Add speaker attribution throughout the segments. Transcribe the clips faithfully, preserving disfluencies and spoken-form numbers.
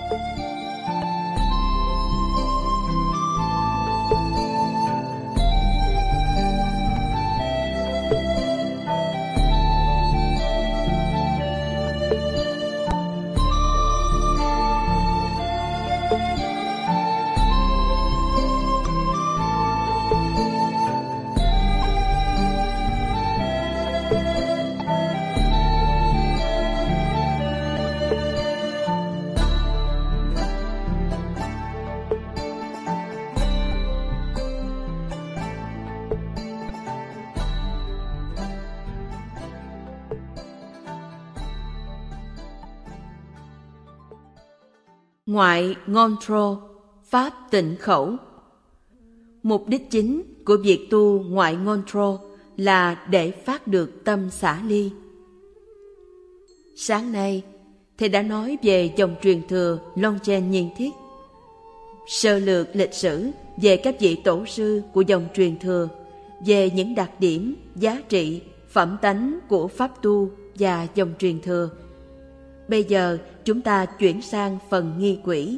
Speaker 1: Ngoại Ngôn-trô, pháp tịnh khẩu. Mục đích chính của việc tu ngoại Ngôn-trô là để phát được tâm xả ly. Sáng nay, Thầy đã nói về dòng truyền thừa Longchen Nhiên Thiết, sơ lược lịch sử về các vị tổ sư của dòng truyền thừa, về những đặc điểm, giá trị, phẩm tánh của pháp tu và dòng truyền thừa. Bây giờ chúng ta chuyển sang phần nghi quỹ.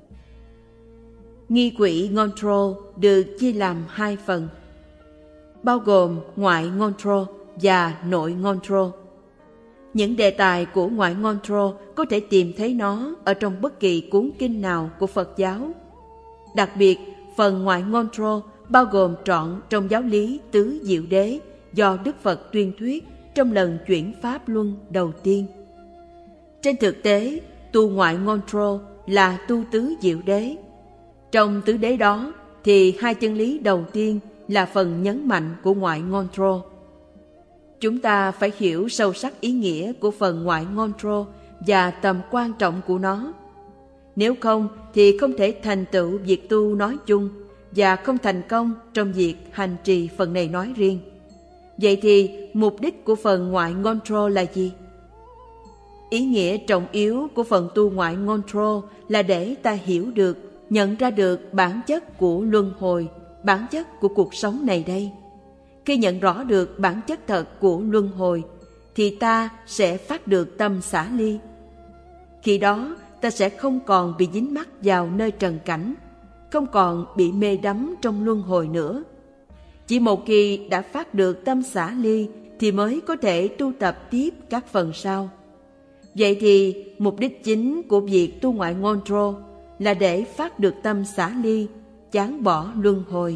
Speaker 1: Nghi quỹ Ngôn-trô được chia làm hai phần, bao gồm ngoại Ngôn-trô và nội Ngôn-trô. Những đề tài của ngoại Ngôn-trô có thể tìm thấy nó ở trong bất kỳ cuốn kinh nào của Phật giáo. Đặc biệt, phần ngoại Ngôn-trô bao gồm trọn trong giáo lý tứ diệu đế do Đức Phật tuyên thuyết trong lần chuyển pháp luân đầu tiên. Trên thực tế, tu ngoại Ngôn-trô là tu tứ diệu đế. Trong tứ đế đó thì hai chân lý đầu tiên là phần nhấn mạnh của ngoại Ngôn-trô. Chúng ta phải hiểu sâu sắc ý nghĩa của phần ngoại Ngôn-trô và tầm quan trọng của nó. Nếu không thì không thể thành tựu việc tu nói chung và không thành công trong việc hành trì phần này nói riêng. Vậy thì mục đích của phần ngoại Ngôn-trô là gì? Ý nghĩa trọng yếu của phần tu ngoại Ngôn-trô là để ta hiểu được, nhận ra được bản chất của luân hồi, bản chất của cuộc sống này đây. Khi nhận rõ được bản chất thật của luân hồi, thì ta sẽ phát được tâm xả ly. Khi đó, ta sẽ không còn bị dính mắc vào nơi trần cảnh, không còn bị mê đắm trong luân hồi nữa. Chỉ một khi đã phát được tâm xả ly thì mới có thể tu tập tiếp các phần sau. Vậy thì mục đích chính của việc tu ngoại Ngôn-trô là để phát được tâm xả ly, chán bỏ luân hồi.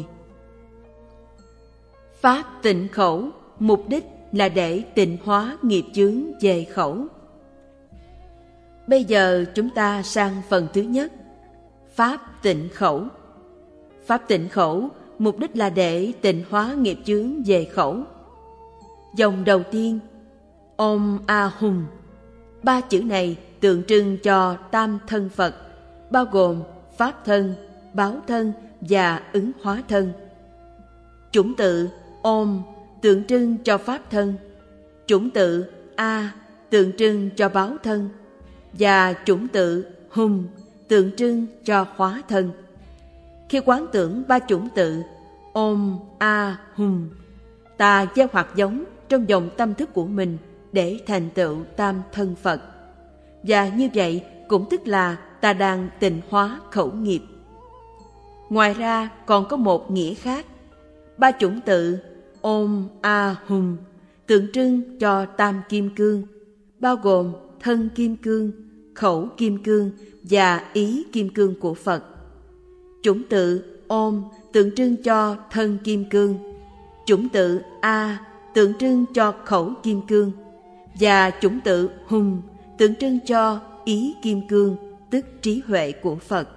Speaker 1: Pháp tịnh khẩu, mục đích là để tịnh hóa nghiệp chướng về khẩu. Bây giờ chúng ta sang phần thứ nhất, pháp tịnh khẩu. Pháp tịnh khẩu, mục đích là để tịnh hóa nghiệp chướng về khẩu. Dòng đầu tiên, Om A Hum. Ba chữ này tượng trưng cho tam thân Phật, bao gồm pháp thân, báo thân và ứng hóa thân. Chủng tự Om tượng trưng cho pháp thân, chủng tự A tượng trưng cho báo thân, và chủng tự Hum tượng trưng cho hóa thân. Khi quán tưởng ba chủng tự Om A Hum, ta gieo hạt giống trong dòng tâm thức của mình để thành tựu tam thân Phật. Và như vậy cũng tức là ta đang tịnh hóa khẩu nghiệp. Ngoài ra còn có một nghĩa khác. Ba chủng tự Om A Hum tượng trưng cho tam kim cương, bao gồm thân kim cương, khẩu kim cương và ý kim cương của Phật. Chủng tự Om tượng trưng cho thân kim cương, chủng tự A tượng trưng cho khẩu kim cương, và chủng tự Hum tượng trưng cho ý kim cương, tức trí huệ của Phật.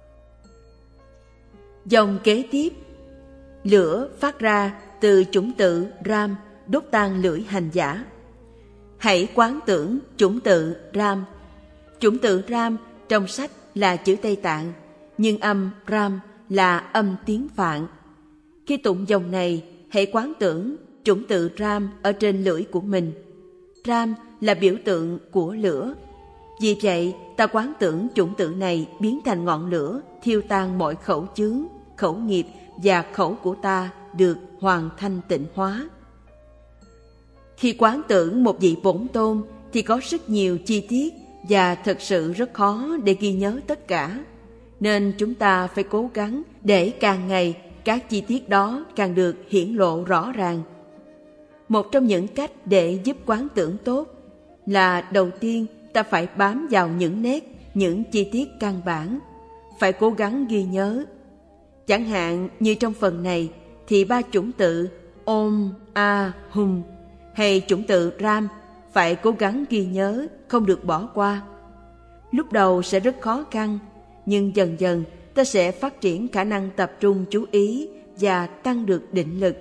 Speaker 1: Dòng kế tiếp, lửa phát ra từ chủng tự Ram đốt tan lưỡi hành giả. Hãy quán tưởng chủng tự Ram. Chủng tự Ram trong sách là chữ Tây Tạng, nhưng âm Ram là âm tiếng Phạn. Khi tụng dòng này, hãy quán tưởng chủng tự Ram ở trên lưỡi của mình. Ram là biểu tượng của lửa. Vì vậy, ta quán tưởng chủng tự này biến thành ngọn lửa, thiêu tan mọi khẩu chướng, khẩu nghiệp và khẩu của ta được hoàn thanh tịnh hóa. Khi quán tưởng một vị bổn tôn thì có rất nhiều chi tiết và thật sự rất khó để ghi nhớ tất cả, nên chúng ta phải cố gắng để càng ngày các chi tiết đó càng được hiển lộ rõ ràng. Một trong những cách để giúp quán tưởng tốt là đầu tiên ta phải bám vào những nét, những chi tiết căn bản, phải cố gắng ghi nhớ. Chẳng hạn như trong phần này thì ba chủng tự Om, A, Hum hay chủng tự Ram phải cố gắng ghi nhớ, không được bỏ qua. Lúc đầu sẽ rất khó khăn, nhưng dần dần ta sẽ phát triển khả năng tập trung chú ý và tăng được định lực.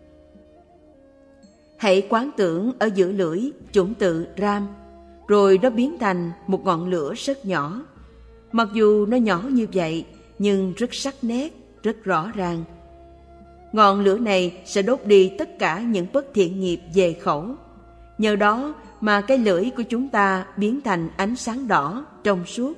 Speaker 1: Hãy quán tưởng ở giữa lưỡi chủng tự Ram, rồi nó biến thành một ngọn lửa rất nhỏ. Mặc dù nó nhỏ như vậy, nhưng rất sắc nét, rất rõ ràng. Ngọn lửa này sẽ đốt đi tất cả những bất thiện nghiệp về khẩu. Nhờ đó mà cái lưỡi của chúng ta biến thành ánh sáng đỏ, trong suốt.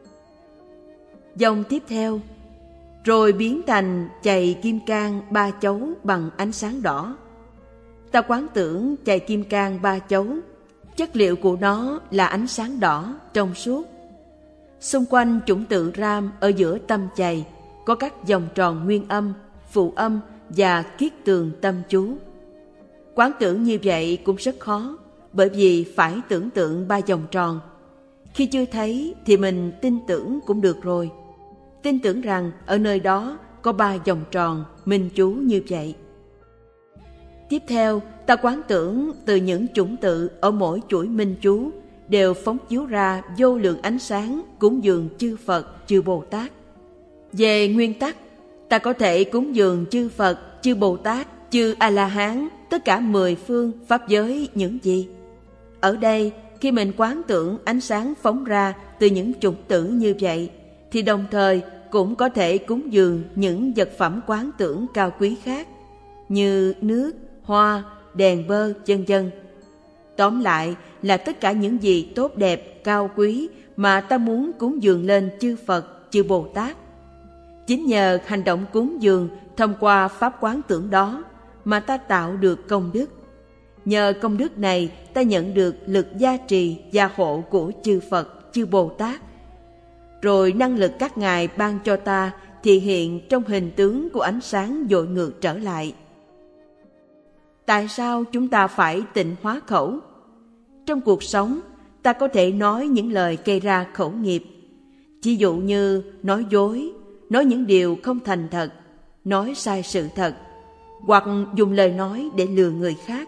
Speaker 1: Dòng tiếp theo, rồi biến thành chày kim cang ba chấu bằng ánh sáng đỏ. Ta quán tưởng chày kim cang ba chấu, chất liệu của nó là ánh sáng đỏ, trong suốt. Xung quanh chủng tự Ram ở giữa tâm chày có các vòng tròn nguyên âm, phụ âm và kiết tường tâm chú. Quán tưởng như vậy cũng rất khó, bởi vì phải tưởng tượng ba vòng tròn. Khi chưa thấy thì mình tin tưởng cũng được rồi. Tin tưởng rằng ở nơi đó có ba vòng tròn minh chú như vậy. Tiếp theo, ta quán tưởng từ những chủng tự ở mỗi chuỗi minh chú đều phóng chiếu ra vô lượng ánh sáng cúng dường chư Phật, chư Bồ Tát. Về nguyên tắc, ta có thể cúng dường chư Phật, chư Bồ Tát, chư A-la-hán, tất cả mười phương pháp giới những gì? Ở đây, khi mình quán tưởng ánh sáng phóng ra từ những chủng tử như vậy, thì đồng thời cũng có thể cúng dường những vật phẩm quán tưởng cao quý khác, như nước, hoa, đèn bơ, vân vân. Tóm lại là tất cả những gì tốt đẹp, cao quý mà ta muốn cúng dường lên chư Phật, chư Bồ Tát. Chính nhờ hành động cúng dường thông qua pháp quán tưởng đó mà ta tạo được công đức. Nhờ công đức này ta nhận được lực gia trì, gia hộ của chư Phật, chư Bồ Tát. Rồi năng lực các ngài ban cho ta thì hiện trong hình tướng của ánh sáng dội ngược trở lại. Tại sao chúng ta phải tịnh hóa khẩu? Trong cuộc sống, ta có thể nói những lời gây ra khẩu nghiệp. Ví dụ như nói dối, nói những điều không thành thật, nói sai sự thật, hoặc dùng lời nói để lừa người khác.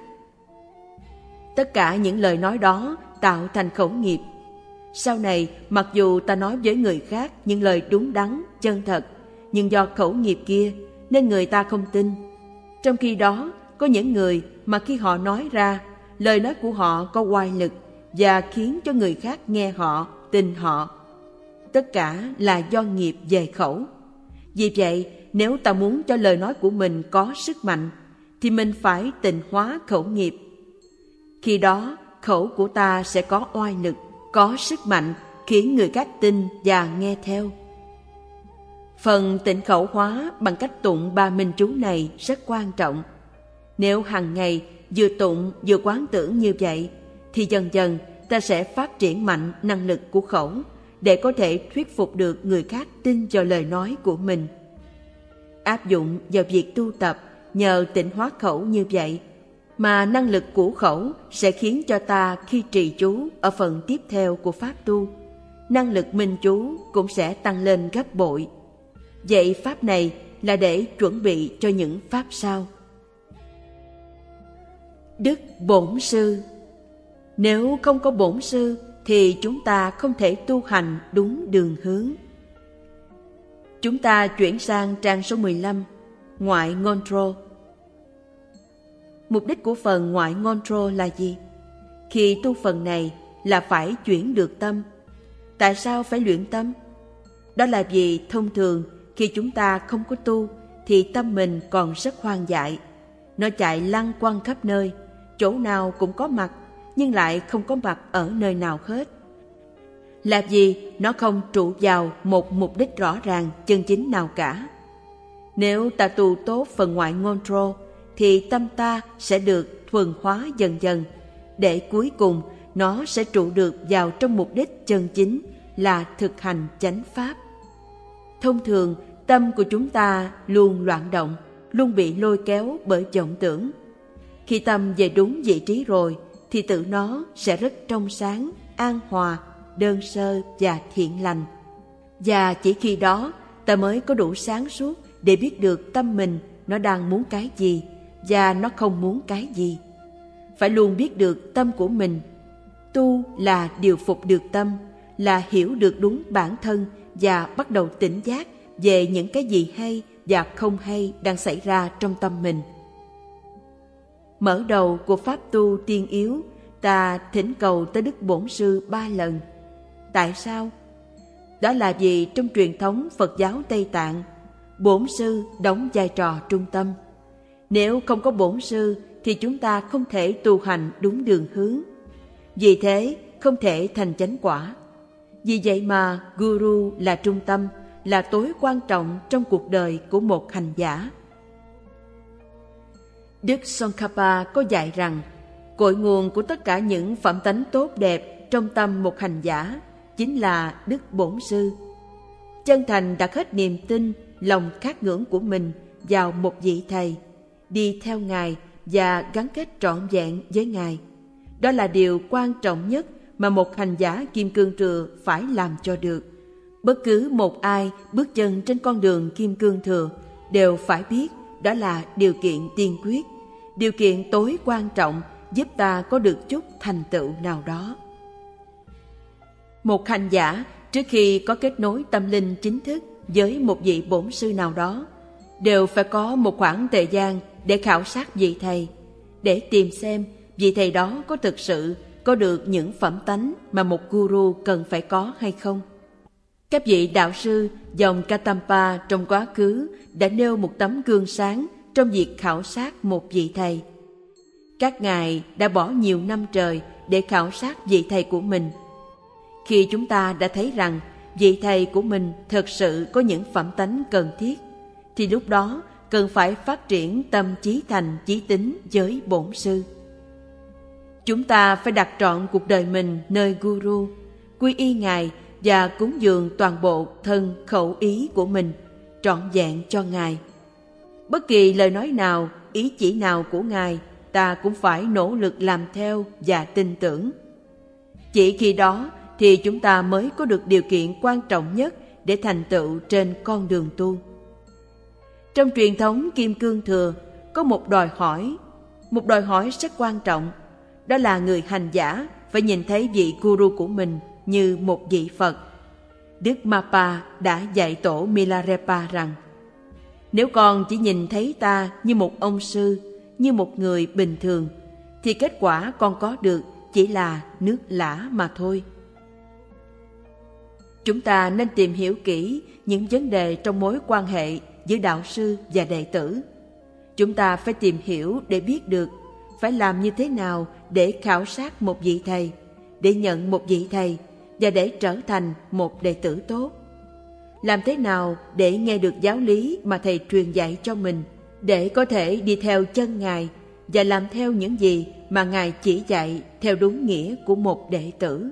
Speaker 1: Tất cả những lời nói đó tạo thành khẩu nghiệp. Sau này, mặc dù ta nói với người khác những lời đúng đắn, chân thật, nhưng do khẩu nghiệp kia nên người ta không tin. Trong khi đó, có những người mà khi họ nói ra, lời nói của họ có oai lực và khiến cho người khác nghe họ, tin họ. Tất cả là do nghiệp về khẩu. Vì vậy, nếu ta muốn cho lời nói của mình có sức mạnh, thì mình phải tịnh hóa khẩu nghiệp. Khi đó, khẩu của ta sẽ có oai lực, có sức mạnh, khiến người khác tin và nghe theo. Phần tịnh khẩu hóa bằng cách tụng ba minh chú này rất quan trọng. Nếu hàng ngày vừa tụng vừa quán tưởng như vậy, thì dần dần ta sẽ phát triển mạnh năng lực của khẩu để có thể thuyết phục được người khác tin vào lời nói của mình. Áp dụng vào việc tu tập nhờ tịnh hóa khẩu như vậy, mà năng lực của khẩu sẽ khiến cho ta khi trì chú ở phần tiếp theo của pháp tu, năng lực minh chú cũng sẽ tăng lên gấp bội. Vậy pháp này là để chuẩn bị cho những pháp sau. Đức Bổn Sư. Nếu không có Bổn Sư thì chúng ta không thể tu hành đúng đường hướng. Chúng ta chuyển sang trang số mười lăm, ngoại ngôn-trô. Mục đích của phần ngoại ngôn-trô là gì? Khi tu phần này là phải chuyển được tâm. Tại sao phải luyện tâm? Đó là vì thông thường khi chúng ta không có tu thì tâm mình còn rất hoang dại. Nó chạy lăng quăng khắp nơi, chỗ nào cũng có mặt, nhưng lại không có mặt ở nơi nào hết. Là vì nó không trụ vào một mục đích rõ ràng, chân chính nào cả. Nếu ta tu tốt phần ngoại ngôn-trô, thì tâm ta sẽ được thuần hóa dần dần, để cuối cùng nó sẽ trụ được vào trong mục đích chân chính là thực hành chánh pháp. Thông thường, tâm của chúng ta luôn loạn động, luôn bị lôi kéo bởi vọng tưởng. Khi tâm về đúng vị trí rồi, thì tự nó sẽ rất trong sáng, an hòa, đơn sơ và thiện lành. Và chỉ khi đó, ta mới có đủ sáng suốt để biết được tâm mình nó đang muốn cái gì và nó không muốn cái gì. Phải luôn biết được tâm của mình. Tu là điều phục được tâm, là hiểu được đúng bản thân và bắt đầu tỉnh giác về những cái gì hay và không hay đang xảy ra trong tâm mình. Mở đầu của pháp tu tiên yếu, ta thỉnh cầu tới Đức Bổn Sư ba lần. Tại sao? Đó là vì trong truyền thống Phật giáo Tây Tạng, Bổn Sư đóng vai trò trung tâm. Nếu không có Bổn Sư thì chúng ta không thể tu hành đúng đường hướng. Vì thế không thể thành chánh quả. Vì vậy mà Guru là trung tâm, là tối quan trọng trong cuộc đời của một hành giả. Đức Tsongkhapa có dạy rằng cội nguồn của tất cả những phẩm tánh tốt đẹp trong tâm một hành giả chính là Đức Bổn Sư. Chân thành đặt hết niềm tin, lòng khát ngưỡng của mình vào một vị thầy, đi theo Ngài và gắn kết trọn vẹn với Ngài. Đó là điều quan trọng nhất mà một hành giả Kim Cương Thừa phải làm cho được. Bất cứ một ai bước chân trên con đường Kim Cương Thừa đều phải biết đó là điều kiện tiên quyết, điều kiện tối quan trọng giúp ta có được chút thành tựu nào đó. Một hành giả trước khi có kết nối tâm linh chính thức với một vị bổn sư nào đó đều phải có một khoảng thời gian để khảo sát vị thầy, để tìm xem vị thầy đó có thực sự có được những phẩm tánh mà một guru cần phải có hay không. Các vị đạo sư dòng Kadampa trong quá khứ đã nêu một tấm gương sáng trong việc khảo sát một vị thầy. Các ngài đã bỏ nhiều năm trời để khảo sát vị thầy của mình. Khi chúng ta đã thấy rằng vị thầy của mình thật sự có những phẩm tánh cần thiết, thì lúc đó cần phải phát triển tâm chí thành chí tín với bổn sư. Chúng ta phải đặt trọn cuộc đời mình nơi Guru, quy y Ngài và cúng dường toàn bộ thân khẩu ý của mình trọn vẹn cho Ngài. Bất kỳ lời nói nào, ý chỉ nào của Ngài, ta cũng phải nỗ lực làm theo và tin tưởng. Chỉ khi đó thì chúng ta mới có được điều kiện quan trọng nhất để thành tựu trên con đường tu. Trong truyền thống Kim Cương Thừa có một đòi hỏi, một đòi hỏi rất quan trọng, đó là người hành giả phải nhìn thấy vị guru của mình như một vị Phật. Đức Mapa đã dạy tổ Milarepa rằng: nếu con chỉ nhìn thấy ta như một ông sư, như một người bình thường, thì kết quả con có được chỉ là nước lã mà thôi. Chúng ta nên tìm hiểu kỹ những vấn đề trong mối quan hệ giữa đạo sư và đệ tử. Chúng ta phải tìm hiểu để biết được phải làm như thế nào để khảo sát một vị thầy, để nhận một vị thầy và để trở thành một đệ tử tốt. Làm thế nào để nghe được giáo lý mà thầy truyền dạy cho mình, để có thể đi theo chân Ngài và làm theo những gì mà Ngài chỉ dạy theo đúng nghĩa của một đệ tử.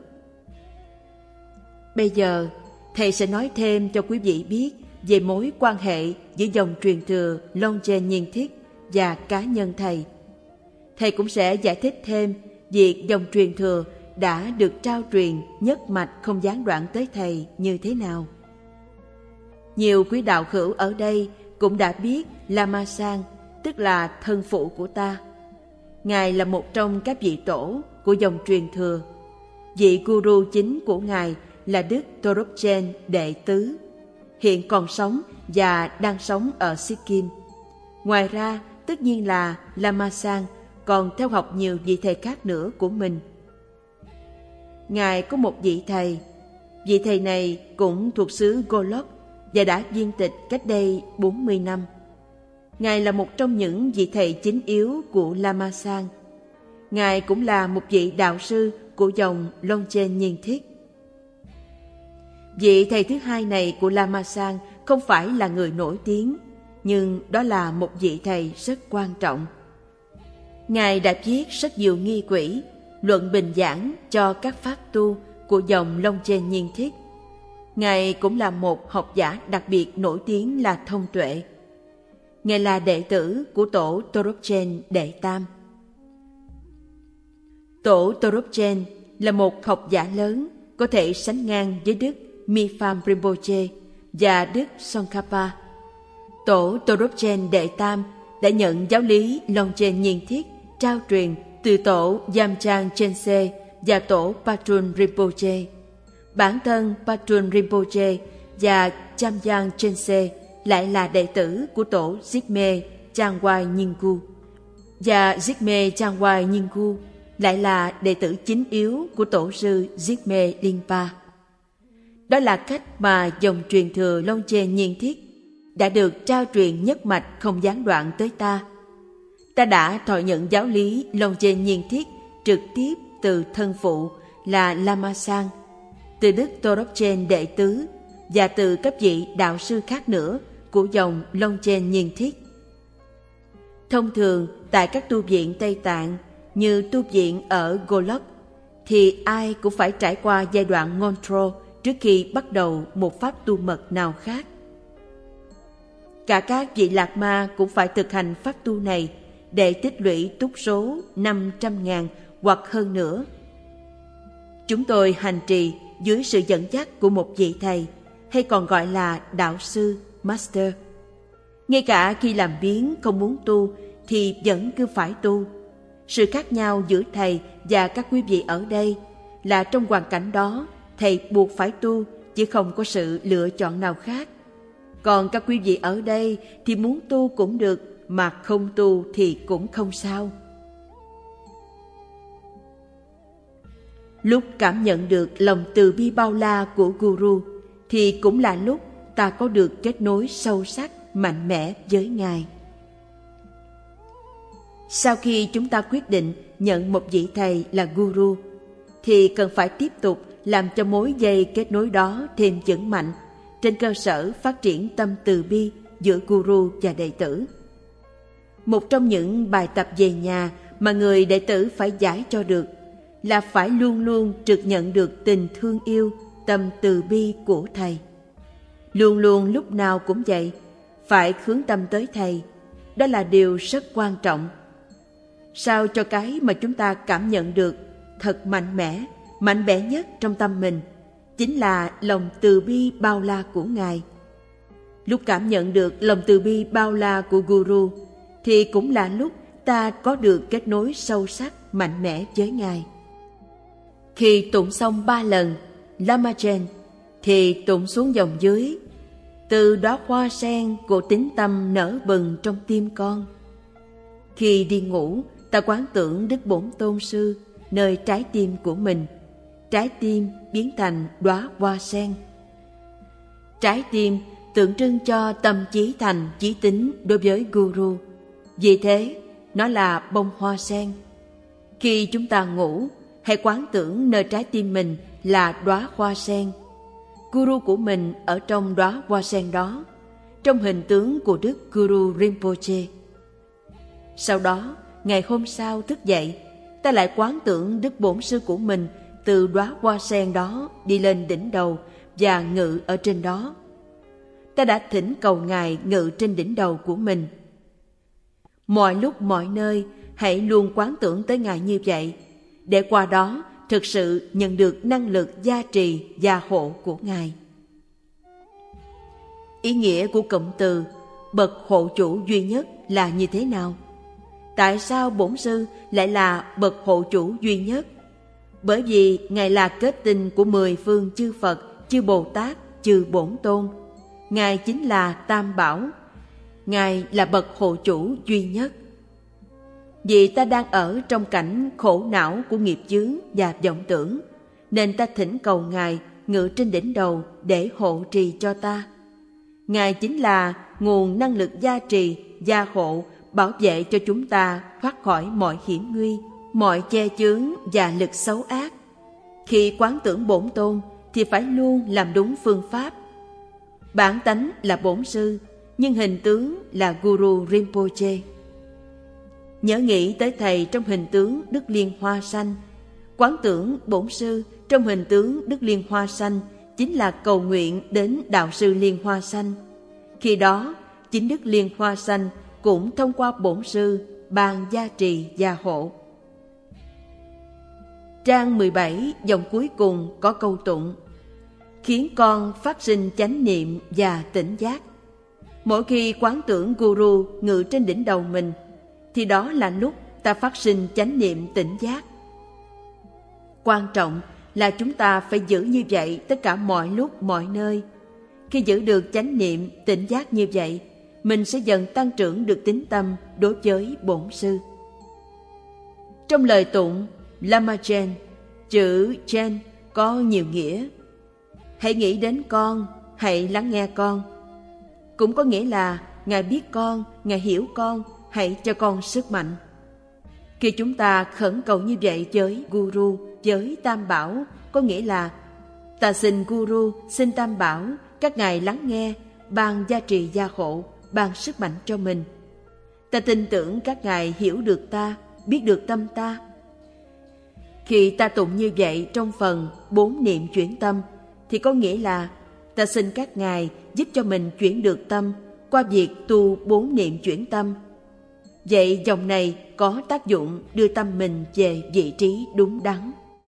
Speaker 1: Bây giờ, thầy sẽ nói thêm cho quý vị biết về mối quan hệ giữa dòng truyền thừa Longchen Nhiên Thiết và cá nhân thầy. Thầy cũng sẽ giải thích thêm việc dòng truyền thừa đã được trao truyền nhất mạch không gián đoạn tới thầy như thế nào. Nhiều quý đạo hữu ở đây cũng đã biết Lama Sang, tức là thân phụ của ta. Ngài là một trong các vị tổ của dòng truyền thừa. Vị guru chính của Ngài là Đức Dorobchen Đệ Tứ, hiện còn sống và đang sống ở Sikkim. Ngoài ra, tất nhiên là Lama Sang còn theo học nhiều vị thầy khác nữa của mình. Ngài có một vị thầy. Vị thầy này cũng thuộc xứ Golok và đã viên tịch cách đây bốn mươi năm. Ngài là một trong những vị thầy chính yếu của Lama Sang. Ngài cũng là một vị đạo sư của dòng Longchen Nhiên Thiết. Vị thầy thứ hai này của Lama Sang không phải là người nổi tiếng, nhưng đó là một vị thầy rất quan trọng. Ngài đã viết rất nhiều nghi quỹ, luận bình giảng cho các pháp tu của dòng Longchen Nhiên Thiết. Ngài cũng là một học giả đặc biệt nổi tiếng là thông tuệ. Ngài là đệ tử của tổ Toropchen Đệ Tam. Tổ Toropchen là một học giả lớn, có thể sánh ngang với Đức Mipham Rinpoche và Đức Tsongkhapa. Tổ Toropchen Đệ Tam đã nhận giáo lý Longchen Nhiên Thiết trao truyền từ tổ Yamchang Chense và tổ Patrul Rinpoche. Bản thân Patrul Rinpoche và Chamyang Chense lại là đệ tử của tổ Jigme Changwai Nyingku, và Jigme Changwai Nyingku lại là đệ tử chính yếu của tổ sư Jigme Linpa. Đó là cách mà dòng truyền thừa Longchen Nhiên Thiết đã được trao truyền nhất mạch không gián đoạn tới ta. Ta đã thọ nhận giáo lý Longchen Nhiên Thiết trực tiếp từ thân phụ là Lama Sang, từ Đức Toropchen Đệ Tứ và từ các vị đạo sư khác nữa của dòng Longchen Nhiên Thiết. Thông thường tại các tu viện Tây Tạng như tu viện ở Golok thì ai cũng phải trải qua giai đoạn Ngondro trước khi bắt đầu một pháp tu mật nào khác. Cả các vị Lạc Ma cũng phải thực hành pháp tu này để tích lũy túc số năm trăm ngàn hoặc hơn nữa. Chúng tôi hành trì dưới sự dẫn dắt của một vị thầy, hay còn gọi là đạo sư, master. Ngay cả khi làm biếng không muốn tu thì vẫn cứ phải tu. Sự khác nhau giữa thầy và các quý vị ở đây là trong hoàn cảnh đó thầy buộc phải tu, chứ không có sự lựa chọn nào khác. Còn các quý vị ở đây thì muốn tu cũng được, mà không tu thì cũng không sao. Lúc cảm nhận được lòng từ bi bao la của Guru thì cũng là lúc ta có được kết nối sâu sắc, mạnh mẽ với Ngài. Sau khi chúng ta quyết định nhận một vị thầy là Guru thì cần phải tiếp tục làm cho mối dây kết nối đó thêm vững mạnh trên cơ sở phát triển tâm từ bi giữa Guru và đệ tử. Một trong những bài tập về nhà mà người đệ tử phải giải cho được là phải luôn luôn trực nhận được tình thương yêu, tâm từ bi của thầy. Luôn luôn lúc nào cũng vậy, phải hướng tâm tới thầy. Đó là điều rất quan trọng. Sao cho cái mà chúng ta cảm nhận được thật mạnh mẽ, mạnh mẽ nhất trong tâm mình chính là lòng từ bi bao la của Ngài. Lúc cảm nhận được lòng từ bi bao la của Guru thì cũng là lúc ta có được kết nối sâu sắc, mạnh mẽ với Ngài. Khi tụng xong ba lần Lama Chen thì tụng xuống dòng dưới: từ đóa hoa sen của tín tâm nở bừng trong tim con. Khi đi ngủ, ta quán tưởng Đức Bổn Tôn Sư nơi trái tim của mình. Trái tim biến thành đóa hoa sen. Trái tim tượng trưng cho tâm chí thành, chí tín đối với Guru. Vì thế, nó là bông hoa sen. Khi chúng ta ngủ, hãy quán tưởng nơi trái tim mình là đóa hoa sen. Guru của mình ở trong đóa hoa sen đó, trong hình tướng của Đức Guru Rinpoche. Sau đó, ngày hôm sau thức dậy, ta lại quán tưởng Đức Bổn Sư của mình từ đóa hoa sen đó đi lên đỉnh đầu và ngự ở trên đó. Ta đã thỉnh cầu Ngài ngự trên đỉnh đầu của mình. Mọi lúc mọi nơi, hãy luôn quán tưởng tới Ngài như vậy, để qua đó thực sự nhận được năng lực gia trì gia hộ của Ngài. Ý nghĩa của cụm từ bậc hộ chủ duy nhất là như thế nào? Tại sao Bổn Sư lại là bậc hộ chủ duy nhất? Bởi vì Ngài là kết tinh của mười phương chư Phật, chư Bồ Tát, chư Bổn Tôn. Ngài chính là Tam Bảo. Ngài là bậc hộ chủ duy nhất. Vì ta đang ở trong cảnh khổ não của nghiệp chướng và vọng tưởng, nên ta thỉnh cầu Ngài ngự trên đỉnh đầu để hộ trì cho ta. Ngài chính là nguồn năng lực gia trì, gia hộ, bảo vệ cho chúng ta thoát khỏi mọi hiểm nguy, mọi che chướng và lực xấu ác. Khi quán tưởng Bổn Tôn thì phải luôn làm đúng phương pháp. Bản tánh là Bổn Sư, nhưng hình tướng là Guru Rinpoche. Nhớ nghĩ tới Thầy trong hình tướng Đức Liên Hoa Xanh, Quán tưởng Bổn Sư trong hình tướng Đức Liên Hoa Xanh chính là cầu nguyện đến Đạo sư Liên Hoa Xanh. Khi đó, chính Đức Liên Hoa Xanh cũng thông qua Bổn Sư ban gia trì gia hộ. Trang mười bảy, dòng cuối cùng có câu tụng: khiến con phát sinh chánh niệm và tỉnh giác. Mỗi khi quán tưởng Guru ngự trên đỉnh đầu mình, thì đó là lúc ta phát sinh chánh niệm tỉnh giác. Quan trọng là chúng ta phải giữ như vậy tất cả mọi lúc mọi nơi. Khi giữ được chánh niệm tỉnh giác như vậy, mình sẽ dần tăng trưởng được tín tâm đối với Bổn Sư. Trong lời tụng Lama Chen, chữ Chen có nhiều nghĩa. Hãy nghĩ đến con, hãy lắng nghe con. Cũng có nghĩa là Ngài biết con, Ngài hiểu con, hãy cho con sức mạnh. Khi chúng ta khẩn cầu như vậy với Guru, với Tam Bảo, có nghĩa là ta xin Guru, xin Tam Bảo, các ngài lắng nghe, ban gia trì gia hộ, ban sức mạnh cho mình. Ta tin tưởng các ngài hiểu được ta, biết được tâm ta. Khi ta tụng như vậy trong phần bốn niệm chuyển tâm, thì có nghĩa là ta xin các ngài giúp cho mình chuyển được tâm qua việc tu bốn niệm chuyển tâm. Vậy dòng này có tác dụng đưa tâm mình về vị trí đúng đắn.